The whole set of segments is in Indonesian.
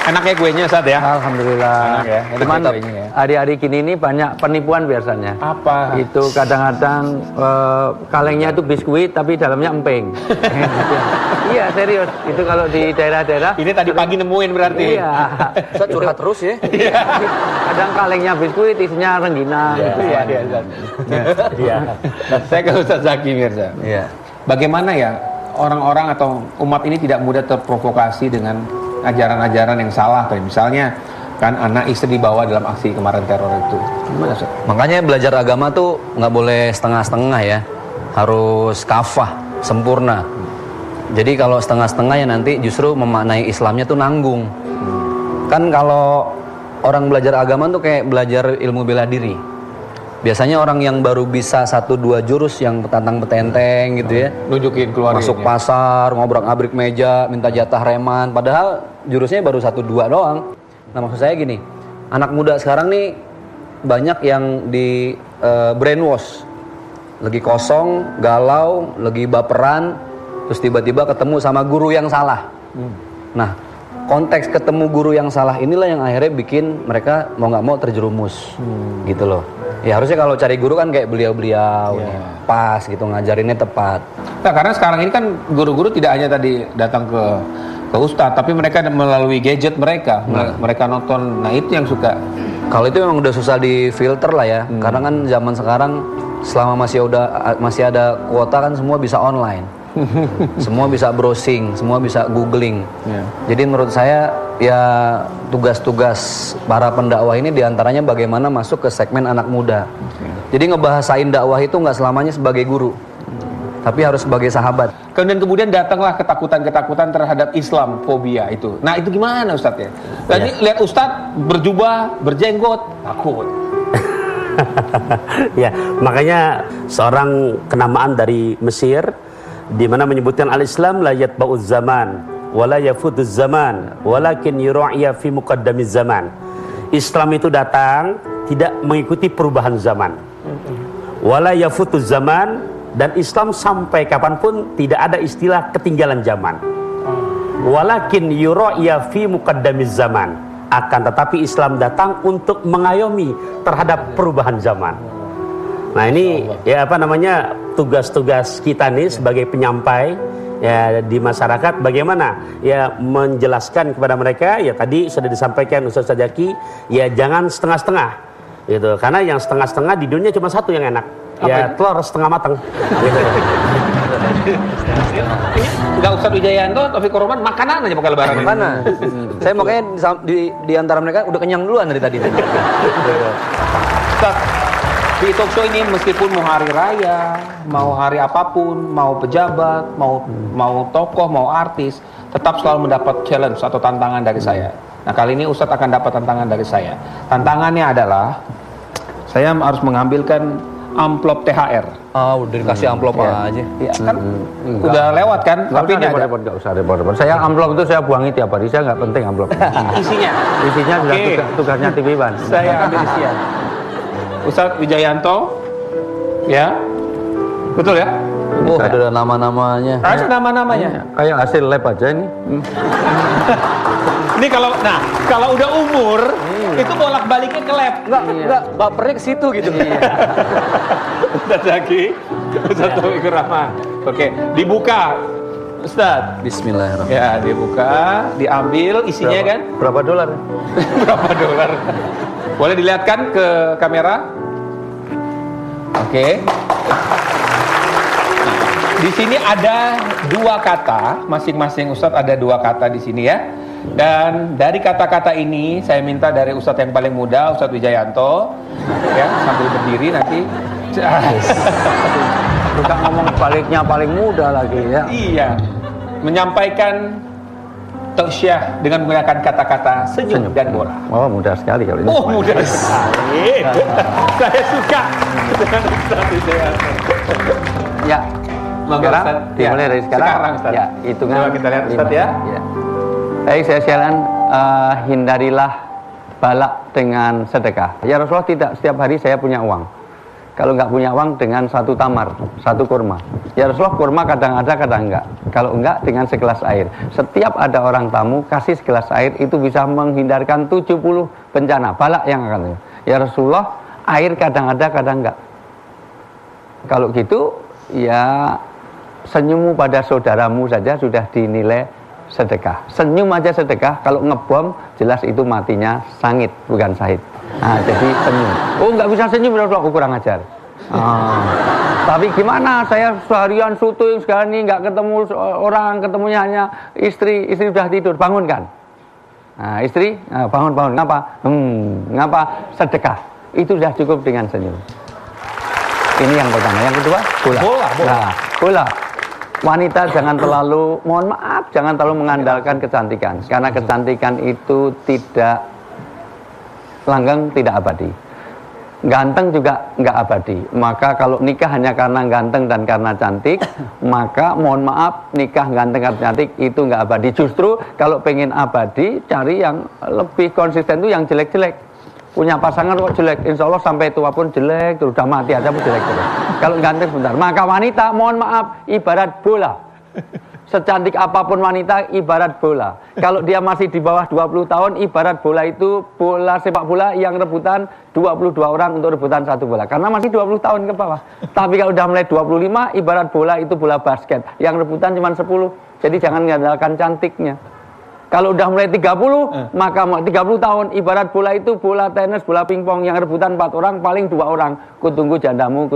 Enak ya kuenya Ustaz ya? Alhamdulillah. Enak ya. Cuman kuenya ya. hari-hari gini ini banyak penipuan biasanya. Apa? Itu kadang-kadang kalengnya itu biskuit tapi dalamnya emping. Iya serius. Itu kalau di daerah-daerah. Ini tadi pagi nemuin berarti. Iya. Ustaz curhat terus ya. Kadang kalengnya biskuit isinya rengginang. Iya. Iya. Saya ke Ustaz Zaki Mirza. Iya. Bagaimana ya orang-orang atau umat ini tidak mudah terprovokasi dengan ajaran-ajaran yang salah, kayak misalnya kan anak istri dibawa dalam aksi kemarin teror itu. Gimana, Ustaz? Makanya belajar agama tuh nggak boleh setengah-setengah ya, harus kafah, sempurna. Jadi kalau setengah-setengah ya nanti justru memaknai Islamnya tuh nanggung. Kan kalau orang belajar agama tuh kayak belajar ilmu bela diri. Biasanya orang yang baru bisa 1-2 jurus yang petantang-petenteng gitu ya, Nunjukin keluar masuk pasar, ngobrak-abrik meja, minta jatah reman, padahal jurusnya baru 1-2 doang. Nah maksud saya gini, anak muda sekarang nih banyak yang di brainwash, lagi kosong, galau, lagi baperan, terus tiba-tiba ketemu sama guru yang salah. Nah konteks ketemu guru yang salah inilah yang akhirnya bikin mereka mau nggak mau terjerumus, gitu loh. Ya harusnya kalau cari guru kan kayak beliau-beliau, pas gitu, ngajarinnya tepat. Nah, karena sekarang ini kan guru-guru tidak hanya tadi datang ke ustadz, tapi mereka melalui gadget mereka, mereka nonton. Nah itu yang suka. Kalau itu memang udah susah difilter lah ya, karena kan zaman sekarang selama masih ada kuota kan semua bisa online. Semua bisa browsing, semua bisa googling. Jadi menurut saya ya tugas-tugas para pendakwah ini diantaranya bagaimana masuk ke segmen anak muda. Jadi ngebahasain dakwah itu nggak selamanya sebagai guru, tapi harus sebagai sahabat. Kemudian datanglah ketakutan-ketakutan terhadap Islam, fobia itu. Nah itu gimana Ustadz ya? Tadi lihat Ustadz berjubah, berjenggot, takut. Ya, makanya seorang kenamaan dari Mesir di mana menyebutkan al-Islam la yatba'uz zaman wala yafutuz zaman walakin yura'iya fi muqaddamiz zaman. Islam itu datang tidak mengikuti perubahan zaman. Wala yafutuz zaman, dan Islam sampai kapanpun tidak ada istilah ketinggalan zaman. Walakin yura'iya fi muqaddamiz zaman. Akan tetapi Islam datang untuk mengayomi terhadap perubahan zaman. Nah ini ya apa namanya tugas-tugas kita nih sebagai penyampai ya di masyarakat, bagaimana ya menjelaskan kepada mereka ya tadi sudah disampaikan Ustaz Zaki ya jangan setengah-setengah gitu, karena yang setengah-setengah di dunia cuma satu yang enak ya telur setengah matang gitu. Enggak Ustaz Wijayanto, Taufikur Rahman makanan aja pakai lebaran. Mana? Saya makanya di antara mereka udah kenyang duluan dari tadi. Ustaz, di talk show ini meskipun mau hari raya, mau hari apapun, mau pejabat, mau tokoh, mau artis, tetap selalu mendapat challenge atau tantangan dari saya. Nah kali ini Ustadz akan dapat tantangan dari saya. Tantangannya adalah saya harus mengambilkan amplop THR. Udah dikasih amplop aja. Ya kan udah lewat kan? Tapi ini ada. Nggak usah repot-repot. Saya amplop itu saya buangi tiap hari. Saya nggak penting amplop. Isinya sudah tugasnya TV Ban. Saya ambil isian. Ustadz Wijayanto, ya, betul ya? Oh, ada nama-namanya. Ada nama-namanya. Kayak hasil lab aja ini. Ini kalau udah umur itu bolak-baliknya ke lab. Enggak, bapernya ke situ gitu. Ustaz Zaki, Ustaz Taufikur Rahman. Oke, dibuka. Ustaz. Bismillahirrahmanirrahim. Ya, dibuka, diambil isinya kan? Berapa dolar? Berapa dolar? Boleh dilihatkan ke kamera? Oke. Di sini ada 2 kata, masing-masing Ustadz ada 2 kata di sini ya. Dan dari kata-kata ini saya minta dari Ustadz yang paling muda, Ustadz Wijayanto, ya sambil berdiri nanti. Kita ngomong baliknya paling muda lagi ya. Iya, menyampaikan tausiah dengan menggunakan kata-kata senyum dan bola. Oh mudah sekali kalau ini. Oh mudah sekali. Saya suka dengan Ustadz Wijayanto. Ya. Sekarang dimulai dari sekarang. Ustaz. Ya, hitungan. Coba kita lihat Ustaz ya. Baik, saya silakan hindarilah balak dengan sedekah. Ya Rasulullah, tidak setiap hari saya punya uang. kalau nggak punya uang dengan satu tamar, satu kurma. Ya Rasulullah, kurma kadang ada, kadang enggak. Kalau enggak, dengan segelas air. Setiap ada orang tamu, kasih segelas air, itu bisa menghindarkan 70 bencana, balak yang akan. Ya Rasulullah, air kadang ada, kadang enggak. Kalau gitu, ya senyummu pada saudaramu saja sudah dinilai sedekah. Senyum aja sedekah, kalau ngebom, jelas itu matinya sangit, bukan syahid. Nah, jadi senyum. Oh, nggak bisa senyum, Rasulullah, kurang ajar. Tapi gimana? Saya seharian syuting sekarang ini nggak ketemu orang, ketemunya hanya istri sudah tidur, bangunkan. Nah, istri, bangun. Ngapa? Ngapa? Sedekah. Itu sudah cukup dengan senyum. Ini yang pertama. Yang kedua, bola. Nah, bola. Wanita jangan terlalu, mohon maaf, jangan terlalu mengandalkan kecantikan. Karena kecantikan itu tidak langgeng, tidak abadi. Ganteng juga nggak abadi. Maka kalau nikah hanya karena ganteng dan karena cantik, maka mohon maaf, nikah ganteng dan cantik itu nggak abadi. Justru kalau pengen abadi, cari yang lebih konsisten itu yang jelek-jelek. Punya pasangan kok jelek, insya Allah sampai tua pun jelek, terus udah mati aja pun jelek terus. Kalau ganteng sebentar. Maka wanita, mohon maaf, ibarat bola. Secantik apapun wanita, ibarat bola. Kalau dia masih di bawah 20 tahun, ibarat bola itu bola sepak bola yang rebutan 22 orang untuk rebutan satu bola. Karena masih 20 tahun ke bawah. Tapi kalau udah mulai 25, ibarat bola itu bola basket. Yang rebutan cuma 10. Jadi jangan mengandalkan cantiknya. Kalau udah mulai 30, maka 30 tahun, ibarat bola itu bola tenis, bola pingpong yang rebutan 4 orang, paling 2 orang. Kutunggu jandamu.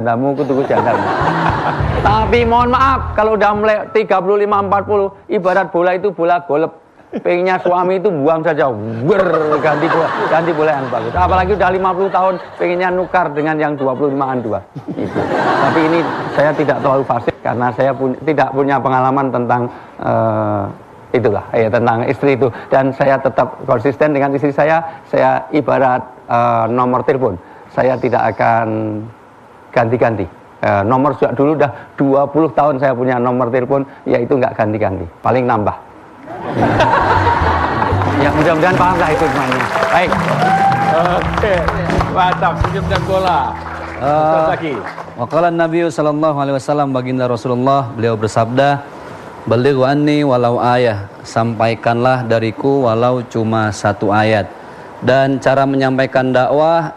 Tapi mohon maaf, kalau udah mulai 35-40, ibarat bola itu bola golep. Pengennya suami itu buang saja, ganti bola yang bagus. Apalagi udah 50 tahun, pengennya nukar dengan yang 25-an dua. Gitu. Tapi ini saya tidak terlalu fasih, karena saya tidak punya pengalaman tentang itulah ya, tentang istri itu, dan saya tetap konsisten dengan istri saya ibarat nomor telepon, saya tidak akan ganti-ganti nomor. Sudah dulu udah 20 tahun saya punya nomor telepon, yaitu nggak ganti-ganti, paling nambah. Ya mudah-mudahan paham lah itu semuanya. Baik. Oke, mantap, senyum dan bola. Lagi. Waqala Nabi sallallahu alaihi wasallam, baginda Rasulullah, beliau bersabda, balighu anni walau ayah, sampaikanlah dariku walau cuma 1 ayat. Dan cara menyampaikan dakwah,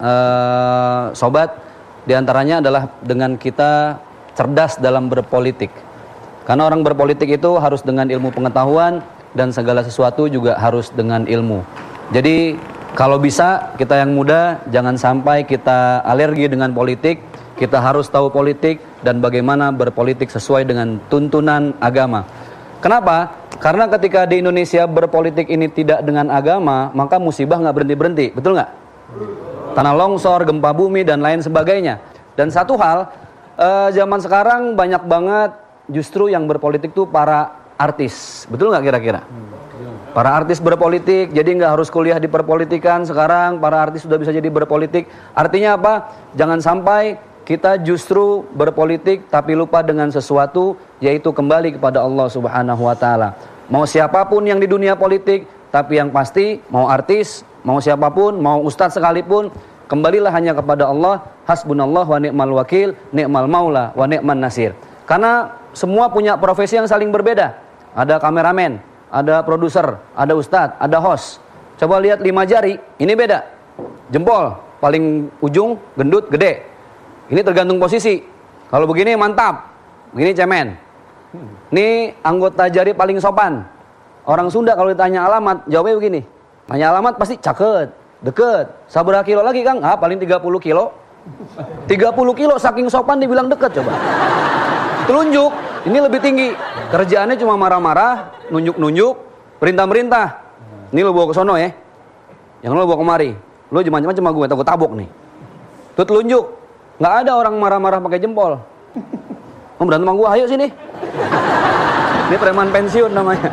sobat, diantaranya adalah dengan kita cerdas dalam berpolitik. Karena orang berpolitik itu harus dengan ilmu pengetahuan, dan segala sesuatu juga harus dengan ilmu. Jadi kalau bisa, kita yang muda jangan sampai kita alergi dengan politik. Kita harus tahu politik dan bagaimana berpolitik sesuai dengan tuntunan agama. Kenapa? Karena ketika di Indonesia berpolitik ini tidak dengan agama, maka musibah nggak berhenti-berhenti. Betul nggak? Tanah longsor, gempa bumi, dan lain sebagainya. Dan satu hal, zaman sekarang banyak banget justru yang berpolitik tuh para artis. Betul nggak kira-kira? Para artis berpolitik, jadi nggak harus kuliah di perpolitikan. Sekarang para artis sudah bisa jadi berpolitik. Artinya apa? Jangan sampai kita justru berpolitik tapi lupa dengan sesuatu, yaitu kembali kepada Allah Subhanahu wa taala. Mau siapapun yang di dunia politik, tapi yang pasti mau artis, mau siapapun, mau ustadz sekalipun, kembalilah hanya kepada Allah. Hasbunallah wa ni'mal wakil, ni'mal maula wa ni'man nasir. Karena semua punya profesi yang saling berbeda. Ada kameramen, ada produser, ada ustadz, ada host. Coba lihat 5 jari, ini beda. Jempol paling ujung gendut gede. Ini tergantung posisi. Kalau begini mantap, begini cemen. Ini anggota jari paling sopan. Orang Sunda kalau ditanya alamat, jawabnya begini. Tanya alamat pasti caket, deket. Saberapa kilo lagi Kang? Paling 30 kilo. 30 kilo saking sopan dibilang deket coba. Telunjuk, ini lebih tinggi. Kerjaannya cuma marah-marah, nunjuk-nunjuk, perintah-perintah. Ini lo bawa ke sono ya. Yang lo bawa kemari. Lo macam-macam cuma gue takut tabok nih. Tuh telunjuk. Nggak ada orang marah-marah pakai jempol. Mau berantem sama gua, ayo sini. Ini preman pensiun namanya.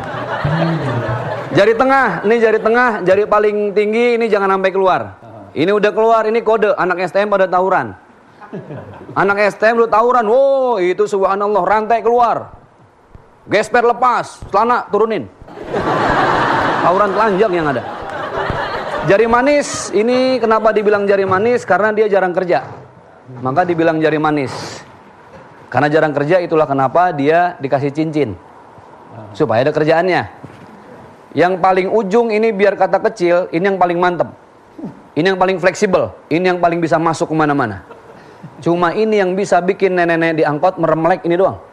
Jari tengah, ini jari tengah, jari paling tinggi, ini jangan sampai keluar. Ini udah keluar, ini kode, anak STM pada tawuran. Anak STM lu tawuran, wow itu subhanallah, rantai keluar. Gesper lepas, celana turunin. Tawuran telanjang yang ada. Jari manis, ini kenapa dibilang jari manis? Karena dia jarang kerja. maka dibilang jari manis. Karena jarang kerja, itulah kenapa dia dikasih cincin. Supaya ada kerjaannya. Yang paling ujung ini biar kata kecil, ini yang paling mantep. Ini yang paling fleksibel. Ini yang paling bisa masuk kemana-mana. Cuma ini yang bisa bikin nenek-nenek di angkot meremlek ini doang.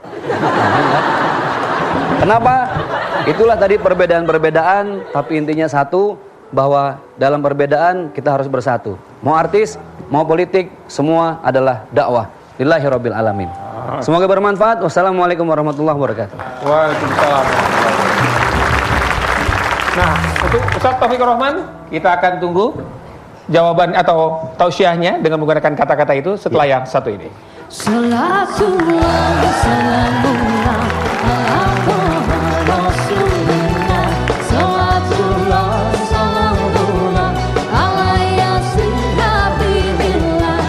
Kenapa? Itulah tadi perbedaan-perbedaan, tapi intinya satu, bahwa dalam perbedaan kita harus bersatu. Mau artis, mau politik, semua adalah dakwah. Lillahi rabbil alamin. Semoga bermanfaat. Wassalamualaikum warahmatullahi wabarakatuh. Waalaikumsalam. Nah, untuk Ustaz Taufikur Rahman, kita akan tunggu jawaban atau tausiahnya dengan menggunakan kata-kata itu setelah yang satu ini. Salatullah wa salamullah ala Rasulillah. Salatullah wa salamullah ala yasin habibillah.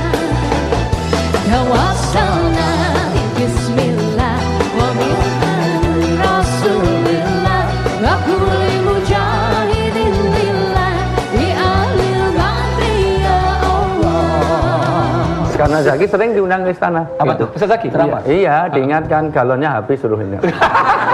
Tawassalna bismillah wa min Rasulillah wa kulli mujahidin lillah bi alil badri ya Allah. Karena Zaki sering diundang ke istana. Apa tuh? Ustaz Zaki, kenapa? Iya, diingatkan galonnya habis suruh ini.